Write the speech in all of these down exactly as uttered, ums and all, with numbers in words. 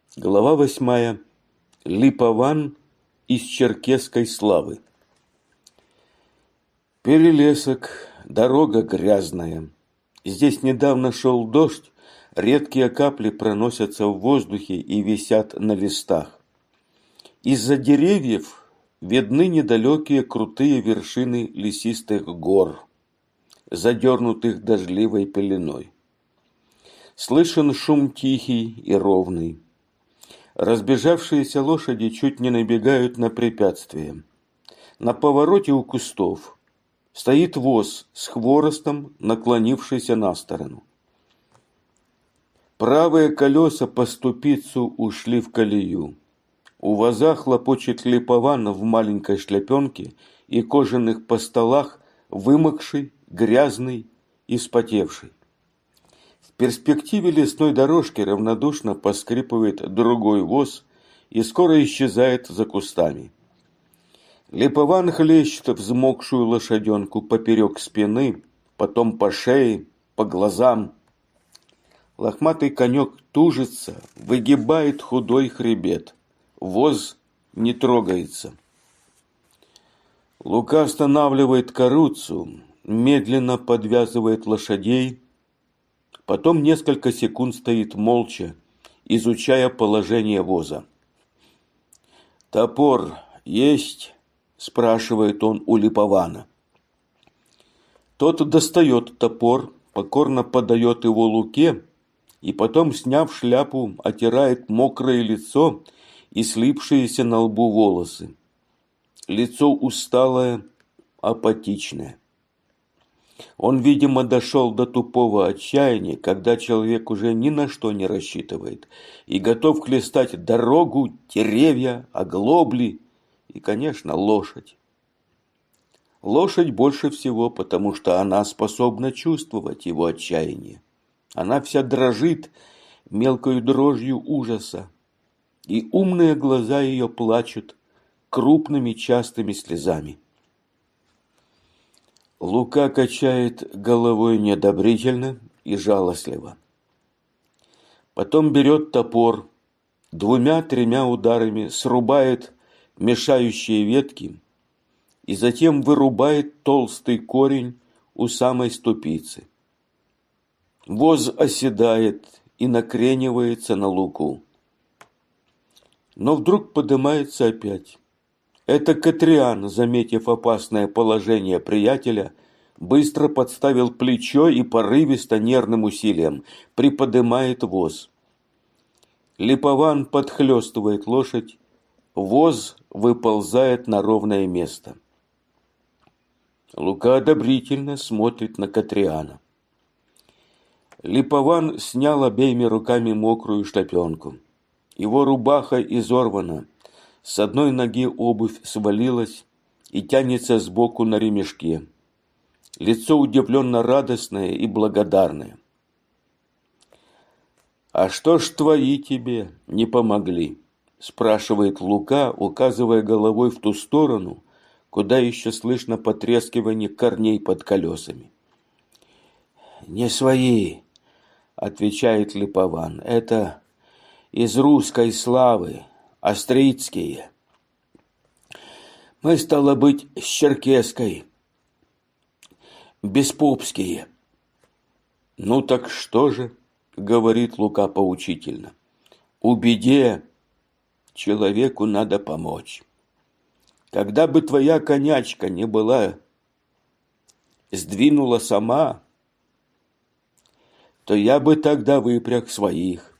Глава восьмая. Липован из черкесской славы. Перелесок, дорога грязная. Здесь недавно шел дождь, редкие капли проносятся в воздухе и висят на листах. Из-за деревьев видны недалекие крутые вершины лесистых гор, задернутых дождливой пеленой. Слышен шум тихий и ровный. Разбежавшиеся лошади чуть не набегают на препятствие. На повороте у кустов стоит воз с хворостом, наклонившийся на сторону. Правые колеса по ступицу ушли в колею. У воза хлопочет Липован в маленькой шляпенке и кожаных постолах, вымокший, грязный и спотевший. В перспективе лесной дорожки равнодушно поскрипывает другой воз и скоро исчезает за кустами. Липован хлещет взмокшую лошаденку поперек спины, потом по шее, по глазам. Лохматый конек тужится, выгибает худой хребет. Воз не трогается. Лука останавливает каруцу, медленно подвязывает лошадей, потом несколько секунд стоит молча, изучая положение воза. «Топор есть?» – спрашивает он у Липована. Тот достает топор, покорно подает его Луке и потом, сняв шляпу, отирает мокрое лицо и слипшиеся на лбу волосы. Лицо усталое, апатичное. Он, видимо, дошел до тупого отчаяния, когда человек уже ни на что не рассчитывает и готов хлестать дорогу, деревья, оглобли и, конечно, лошадь. Лошадь больше всего, потому что она способна чувствовать его отчаяние. Она вся дрожит мелкою дрожью ужаса, и умные глаза ее плачут крупными частыми слезами. Лука качает головой неодобрительно и жалостливо. Потом берет топор, двумя-тремя ударами срубает мешающие ветки и затем вырубает толстый корень у самой ступицы. Воз оседает и накренивается на Луку. Но вдруг поднимается опять. Это Катриан, заметив опасное положение приятеля, быстро подставил плечо и порывисто нервным усилием приподнимает воз. Липован подхлёстывает лошадь, воз выползает на ровное место. Лука одобрительно смотрит на Катриана. Липован снял обеими руками мокрую шляпенку. Его рубаха изорвана. С одной ноги обувь свалилась и тянется сбоку на ремешке. Лицо удивленно радостное и благодарное. «А что ж твои тебе не помогли?» – спрашивает Лука, указывая головой в ту сторону, куда еще слышно потрескивание корней под колесами. «Не свои», – отвечает Липован, – «это из русской славы. Австрийские. Мы, стало быть, с черкесской. Беспопские». «Ну так что же?» — говорит Лука поучительно. «У беде человеку надо помочь. Когда бы твоя конячка не была сдвинула сама, то я бы тогда выпряг своих.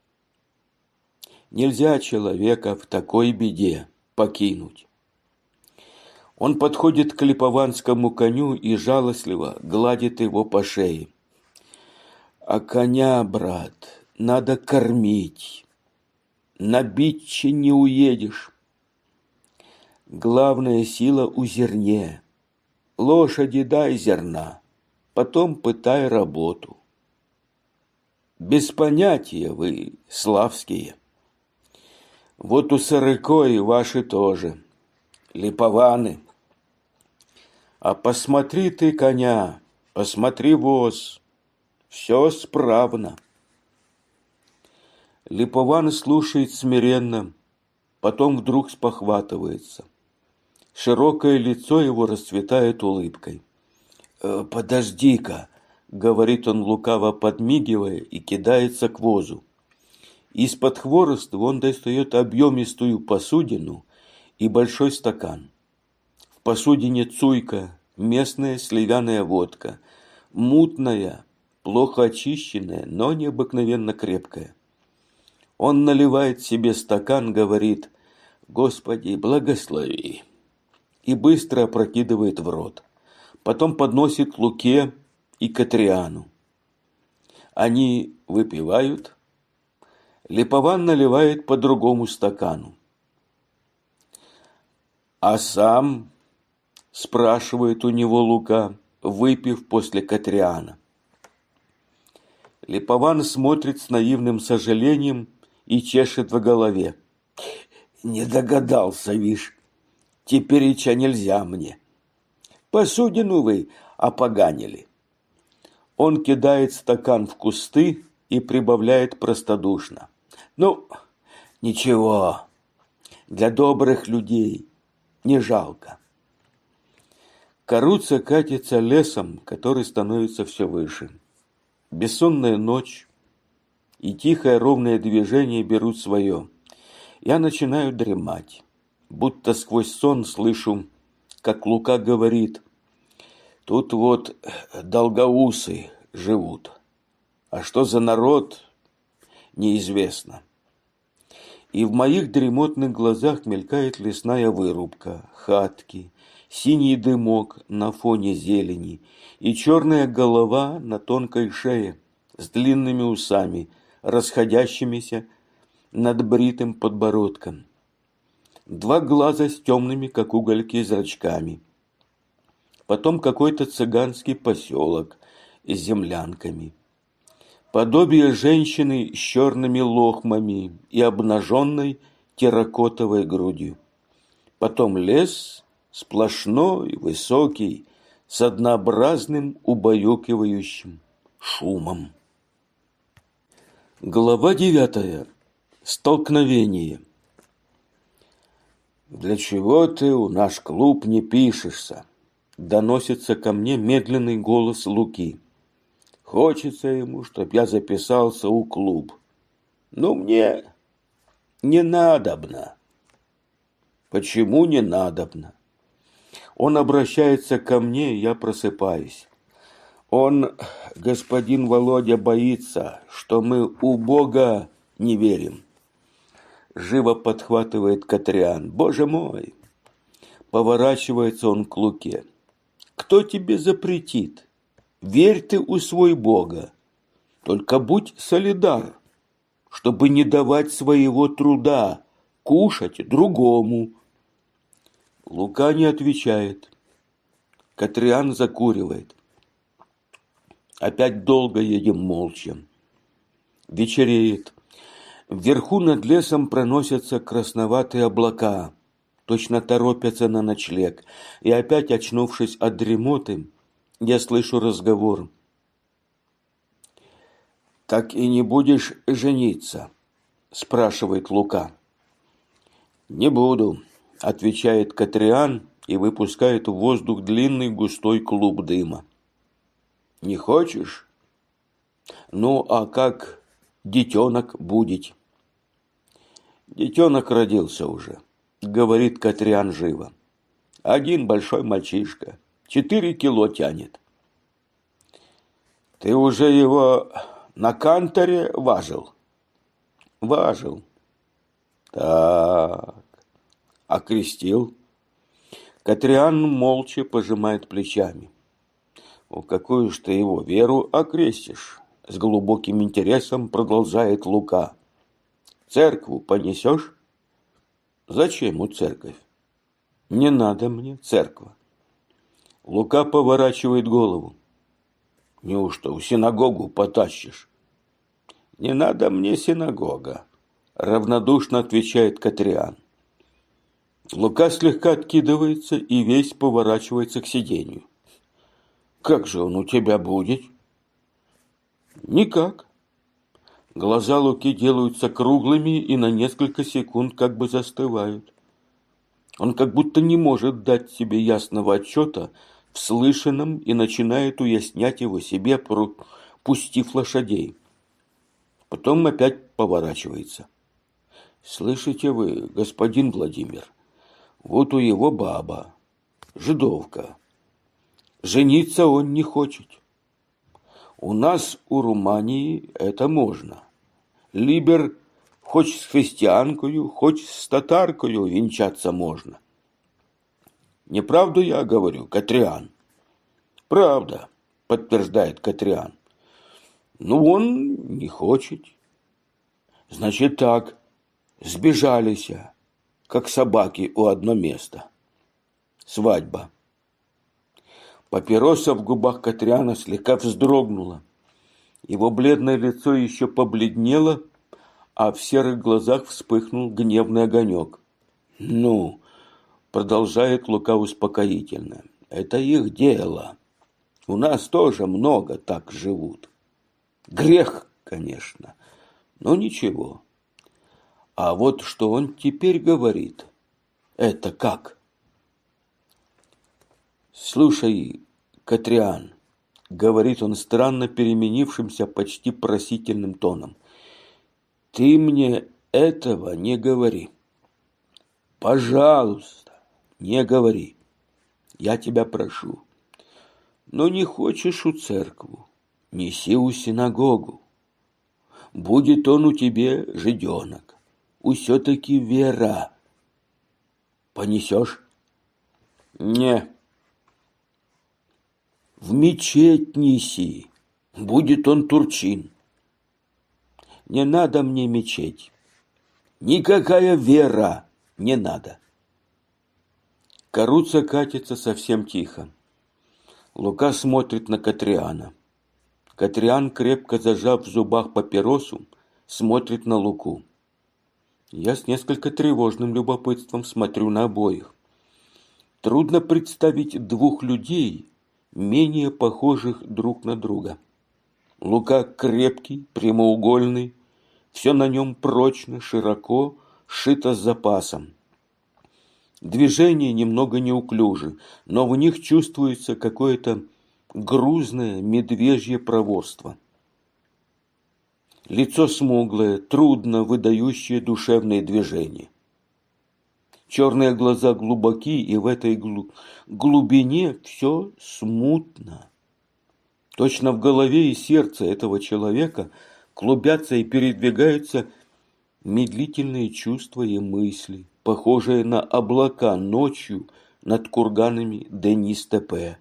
Нельзя человека в такой беде покинуть». Он подходит к липованскому коню и жалостливо гладит его по шее. «А коня, брат, надо кормить. На биче не уедешь. Главная сила у зерне. Лошади дай зерна, потом пытай работу. Без понятия вы, славские. Вот у Сарыкои ваши тоже, Липованы. А посмотри ты коня, посмотри воз, все справно». Липован слушает смиренно, потом вдруг спохватывается. Широкое лицо его расцветает улыбкой. «Э, «Подожди-ка», — говорит он, лукаво подмигивая, и кидается к возу. Из-под хвороста он достает объемистую посудину и большой стакан. В посудине цуйка, местная сливяная водка, мутная, плохо очищенная, но необыкновенно крепкая. Он наливает себе стакан, говорит: «Господи, благослови!» и быстро опрокидывает в рот. Потом подносит Луке и Катриану. Они выпивают. Липован наливает по другому стакану. «А сам?» – спрашивает у него Лука, выпив после Катриана. Липован смотрит с наивным сожалением и чешет в голове. «Не догадался, вишь, тепереча нельзя мне. Посудину вы опоганили». Он кидает стакан в кусты и прибавляет простодушно: «Ну, ничего, для добрых людей не жалко». Каруца катится лесом, который становится все выше. Бессонная ночь и тихое ровное движение берут свое. Я начинаю дремать, будто сквозь сон слышу, как Лука говорит: «Тут вот долгоусы живут, а что за народ, неизвестно». И в моих дремотных глазах мелькает лесная вырубка, хатки, синий дымок на фоне зелени и черная голова на тонкой шее с длинными усами, расходящимися над бритым подбородком. Два глаза с темными, как угольки, зрачками. Потом какой-то цыганский поселок с землянками. Подобие женщины с черными лохмами и обнаженной терракотовой грудью. Потом лес сплошной, высокий, с однообразным убаюкивающим шумом. Глава девятая. Столкновение. «Для чего ты у наш клуб не пишешься?» Доносится ко мне медленный голос Луки. Хочется ему, чтоб я записался у клуб. Но мне не надобно. Почему не надобно? Он обращается ко мне, и я просыпаюсь. Он, господин Володя, боится, что мы у Бога не верим. Живо подхватывает Катриан. Боже мой! Поворачивается он к Луке. Кто тебе запретит? Верь ты у свой Бога. Только будь солидар, чтобы не давать своего труда кушать другому. Лука не отвечает. Катриан закуривает. Опять долго едем молча. Вечереет. Вверху над лесом проносятся красноватые облака, точно торопятся на ночлег. И опять, очнувшись от дремоты, я слышу разговор. «Так и не будешь жениться?» – спрашивает Лука. «Не буду», – отвечает Катриан и выпускает в воздух длинный густой клуб дыма. «Не хочешь? Ну, а как детенок будет?» «Детенок родился уже», – говорит Катриан живо. «Один большой мальчишка, четыре кило тянет». «Ты уже его на канторе важил?» «Важил». «Так, окрестил?» Катриан молча пожимает плечами. «О, какую ж ты его веру окрестишь?» С глубоким интересом продолжает Лука. «Церкву понесешь?» «Зачем ему церковь?» «Не надо мне церква». Лука поворачивает голову. «Неужто в синагогу потащишь?» «Не надо мне синагога», — равнодушно отвечает Катриан. Лука слегка откидывается и весь поворачивается к сиденью. «Как же он у тебя будет?» «Никак. Глаза Луки делаются круглыми и на несколько секунд как бы застывают. Он как будто не может дать себе ясного отчета в слышанном и начинает уяснять его себе, пустив лошадей. Потом опять поворачивается. «Слышите вы, господин Владимир, вот у его баба, жидовка. Жениться он не хочет. У нас, у Румании, это можно. Либер хоть с христианкою, хоть с татаркою венчаться можно. Неправду я говорю, Катрян?» «Правда», подтверждает Катрян. «Ну, он не хочет. Значит так, сбежались, как собаки у одно место. Свадьба». Папироса в губах Катряна слегка вздрогнула. Его бледное лицо еще побледнело, а в серых глазах вспыхнул гневный огонек. «Ну, — продолжает Лука успокоительно, — это их дело. У нас тоже много так живут. Грех, конечно, но ничего. А вот что он теперь говорит, это как? Слушай, Катрян, — говорит он странно переменившимся, почти просительным тоном, — ты мне этого не говори. Пожалуйста, не говори. Я тебя прошу. Но не хочешь у церкву, неси у синагогу. Будет он у тебе жиденок, усё-таки вера. Понесешь? Не. В мечеть неси, будет он турчин. Не надо мне мечеть, никакая вера не надо. Каруца катится совсем тихо. Лука смотрит на Катряна. Катрян, крепко зажав в зубах папиросу, смотрит на Луку. Я с несколько тревожным любопытством смотрю на обоих. Трудно представить двух людей, менее похожих друг на друга. Лука крепкий, прямоугольный, все на нем прочно, широко, сшито с запасом. Движения немного неуклюжи, но в них чувствуется какое-то грузное медвежье проворство. Лицо смуглое, трудно выдающее душевные движения. Черные глаза глубоки, и в этой глубине все смутно. Точно в голове и сердце этого человека клубятся и передвигаются медлительные чувства и мысли, похожие на облака ночью над курганами Денис-Тепе.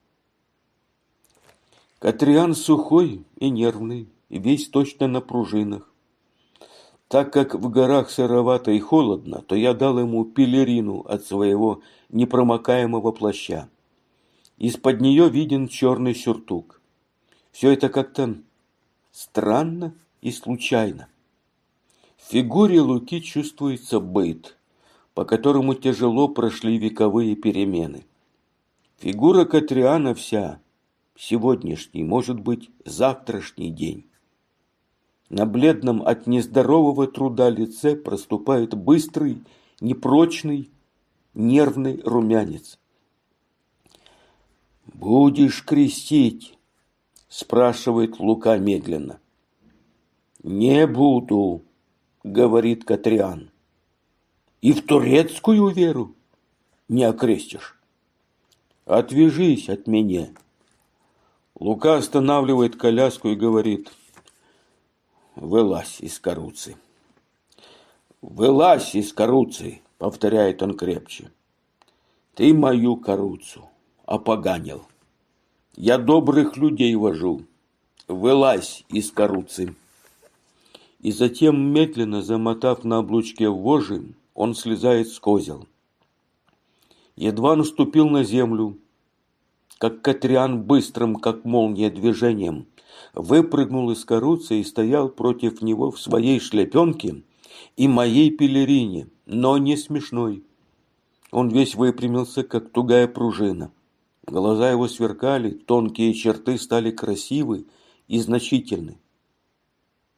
Катрян сухой и нервный, и весь точно на пружинах. Так как в горах сыровато и холодно, то я дал ему пелерину от своего непромокаемого плаща. Из-под нее виден черный сюртук. Все это как-то странно и случайно. В фигуре Луки чувствуется быт, по которому тяжело прошли вековые перемены. Фигура Катряна вся, сегодняшний, может быть, завтрашний день. На бледном от нездорового труда лице проступает быстрый, непрочный, нервный румянец. «Будешь крестить?» – спрашивает Лука медленно. «Не буду», – говорит Катрян. «И в турецкую веру не окрестишь? Отвяжись от меня». Лука останавливает коляску и говорит: «Вылазь из каруцы». «Вылазь из каруцы», — повторяет он крепче. «Ты мою каруцу опоганил. Я добрых людей вожу. Вылазь из каруцы». И затем, медленно замотав на облучке вожжи, он слезает с козел. Едва наступил на землю, как Катрян быстрым, как молния, движением выпрыгнул из каруцы и стоял против него в своей шляпенке и моей пелерине, но не смешной. Он весь выпрямился, как тугая пружина. Глаза его сверкали, тонкие черты стали красивы и значительны.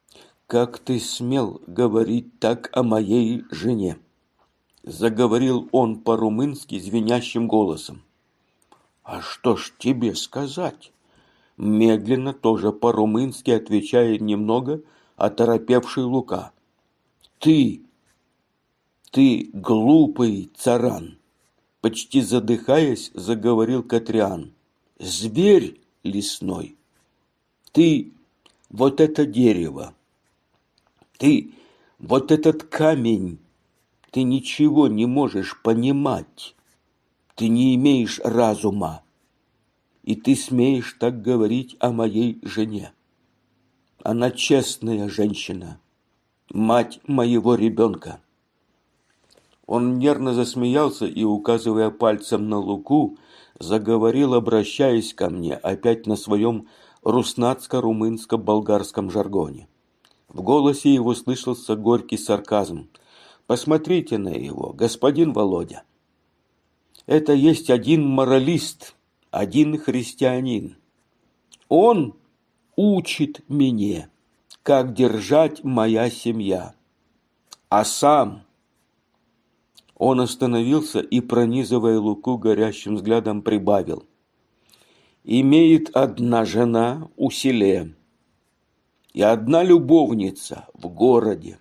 «Как ты смел говорить так о моей жене?» — заговорил он по-румынски звенящим голосом. «А что ж тебе сказать?» — медленно, тоже по-румынски отвечает немного оторопевший Лука. «Ты, ты глупый царан!» — почти задыхаясь, заговорил Катриан. «Зверь лесной! Ты вот это дерево! Ты вот этот камень! Ты ничего не можешь понимать! Ты не имеешь разума! И ты смеешь так говорить о моей жене! Она честная женщина, мать моего ребенка!» Он нервно засмеялся и, указывая пальцем на Луку, заговорил, обращаясь ко мне, опять на своем руснацко-румынско-болгарском жаргоне. В голосе его слышался горький сарказм. «Посмотрите на его, господин Володя. Это есть один моралист, один христианин. Он учит меня, как держать моя семья. А сам...» Он остановился и, пронизывая Луку горящим взглядом, прибавил. «Имеет одна жена у селе и одна любовница в городе.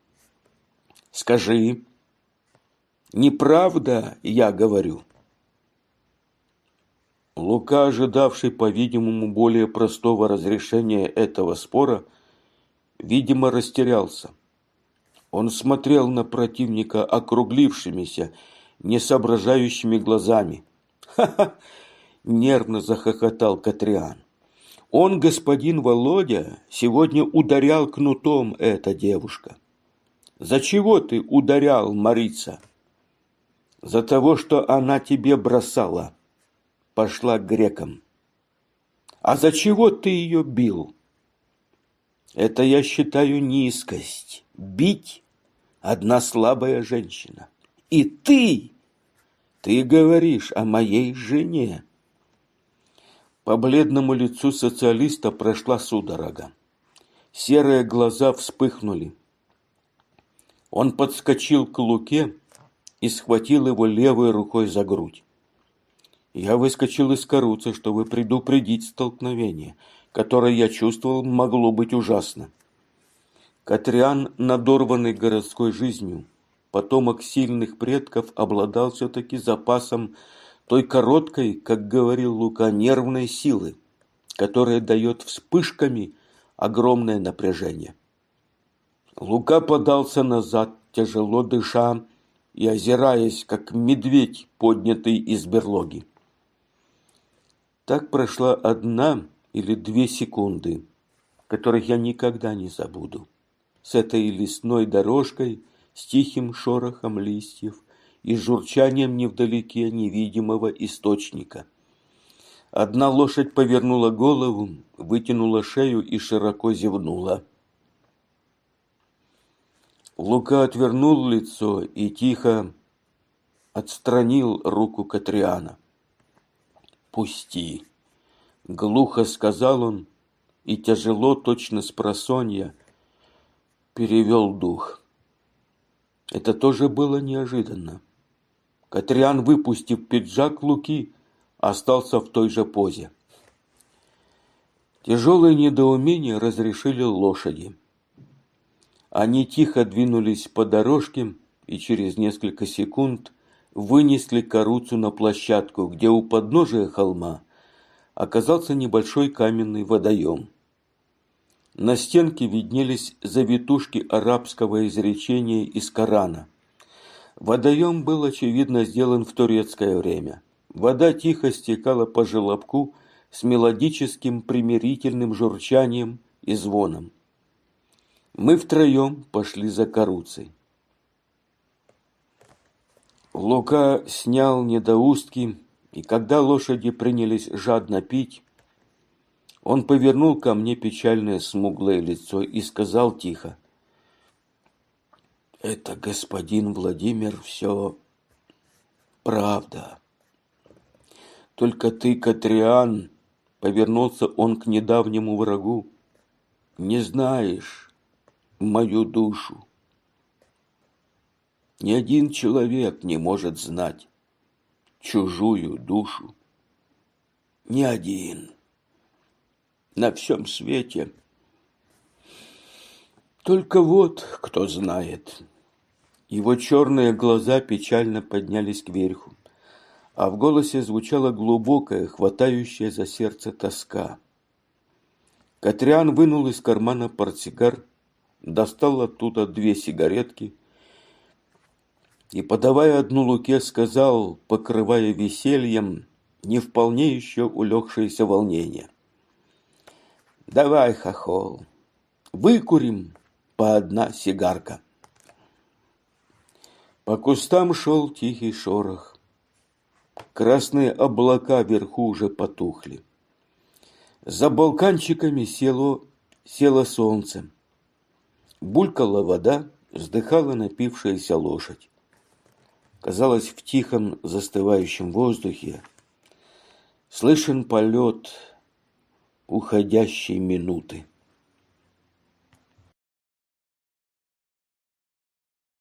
Скажи, неправда я говорю?» Лука, ожидавший, по-видимому, более простого разрешения этого спора, видимо, растерялся. Он смотрел на противника округлившимися, несоображающими глазами. «Ха-ха!» — нервно захохотал Катриан. «Он, господин Володя, сегодня ударял кнутом эта девушка. За чего ты ударял, Марица? За того, что она тебе бросала. Пошла к грекам. А за чего ты ее бил? Это я считаю низкость. Бить одна слабая женщина. И ты, ты говоришь о моей жене». По бледному лицу социалиста прошла судорога. Серые глаза вспыхнули. Он подскочил к Луке и схватил его левой рукой за грудь. Я выскочил из каруца, чтобы предупредить столкновение, которое, я чувствовал, могло быть ужасно. Катриан, надорванный городской жизнью, потомок сильных предков, обладал все-таки запасом той короткой, как говорил Лука, нервной силы, которая дает вспышками огромное напряжение. Лука подался назад, тяжело дыша и озираясь, как медведь, поднятый из берлоги. Так прошла одна или две секунды, которых я никогда не забуду. С этой лесной дорожкой, с тихим шорохом листьев и журчанием невдалеке невидимого источника. Одна лошадь повернула голову, вытянула шею и широко зевнула. Лука отвернул лицо и тихо отстранил руку Катриана. «Пусти!» — глухо сказал он и тяжело, точно спросонья, перевел дух. Это тоже было неожиданно. Катриан, выпустив пиджак Луки, остался в той же позе. Тяжелое недоумение разрешили лошади. Они тихо двинулись по дорожке и через несколько секунд вынесли каруцу на площадку, где у подножия холма оказался небольшой каменный водоем. На стенке виднелись завитушки арабского изречения из Корана. Водоем был, очевидно, сделан в турецкое время. Вода тихо стекала по желобку с мелодическим примирительным журчанием и звоном. Мы втроем пошли за каруцей. Лука снял недоустки, и когда лошади принялись жадно пить, он повернул ко мне печальное смуглое лицо и сказал тихо: «Это, господин Владимир, все правда. Только ты, Катриан, — повернулся он к недавнему врагу, — не знаешь, мою душу. Ни один человек не может знать чужую душу. Ни один. На всем свете. Только вот кто знает. Его черные глаза печально поднялись кверху, а в голосе звучала глубокая, хватающая за сердце тоска. Катрян вынул из кармана портсигар, достал оттуда две сигаретки и, подавая одну Луке, сказал, покрывая весельем не вполне еще улегшееся волнение: «Давай, хохол, выкурим по одна сигарка». По кустам шел тихий шорох. Красные облака вверху уже потухли. За балканчиками село, село солнце. Булькала вода, вздыхала напившаяся лошадь. Казалось, в тихом застывающем воздухе слышен полет уходящей минуты.